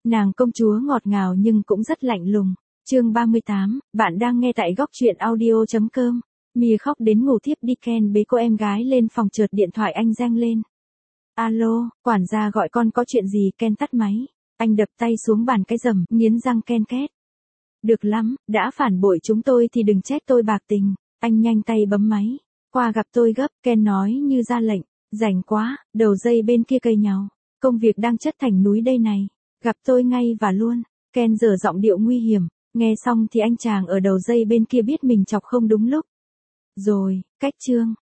Nàng công chúa ngọt ngào nhưng cũng rất lạnh lùng. Chương 38, bạn đang nghe tại góc truyện audio.com. Mia khóc đến ngủ thiếp đi. Ken bế cô em gái lên phòng, chợt điện thoại anh reng lên. Alo, quản gia gọi con có chuyện gì? Ken tắt máy. Anh đập tay xuống bàn cái rầm, nghiến răng ken két. Được lắm, đã phản bội chúng tôi thì đừng trách tôi bạc tình. Anh nhanh tay bấm máy. Qua gặp tôi gấp, Ken nói như ra lệnh. Rảnh quá, đầu dây bên kia cây nhau. Công việc đang chất thành núi đây này. Gặp tôi ngay và luôn. Ken giở giọng điệu nguy hiểm. Nghe xong thì anh chàng ở đầu dây bên kia biết mình chọc không đúng lúc. Rồi, cách chương.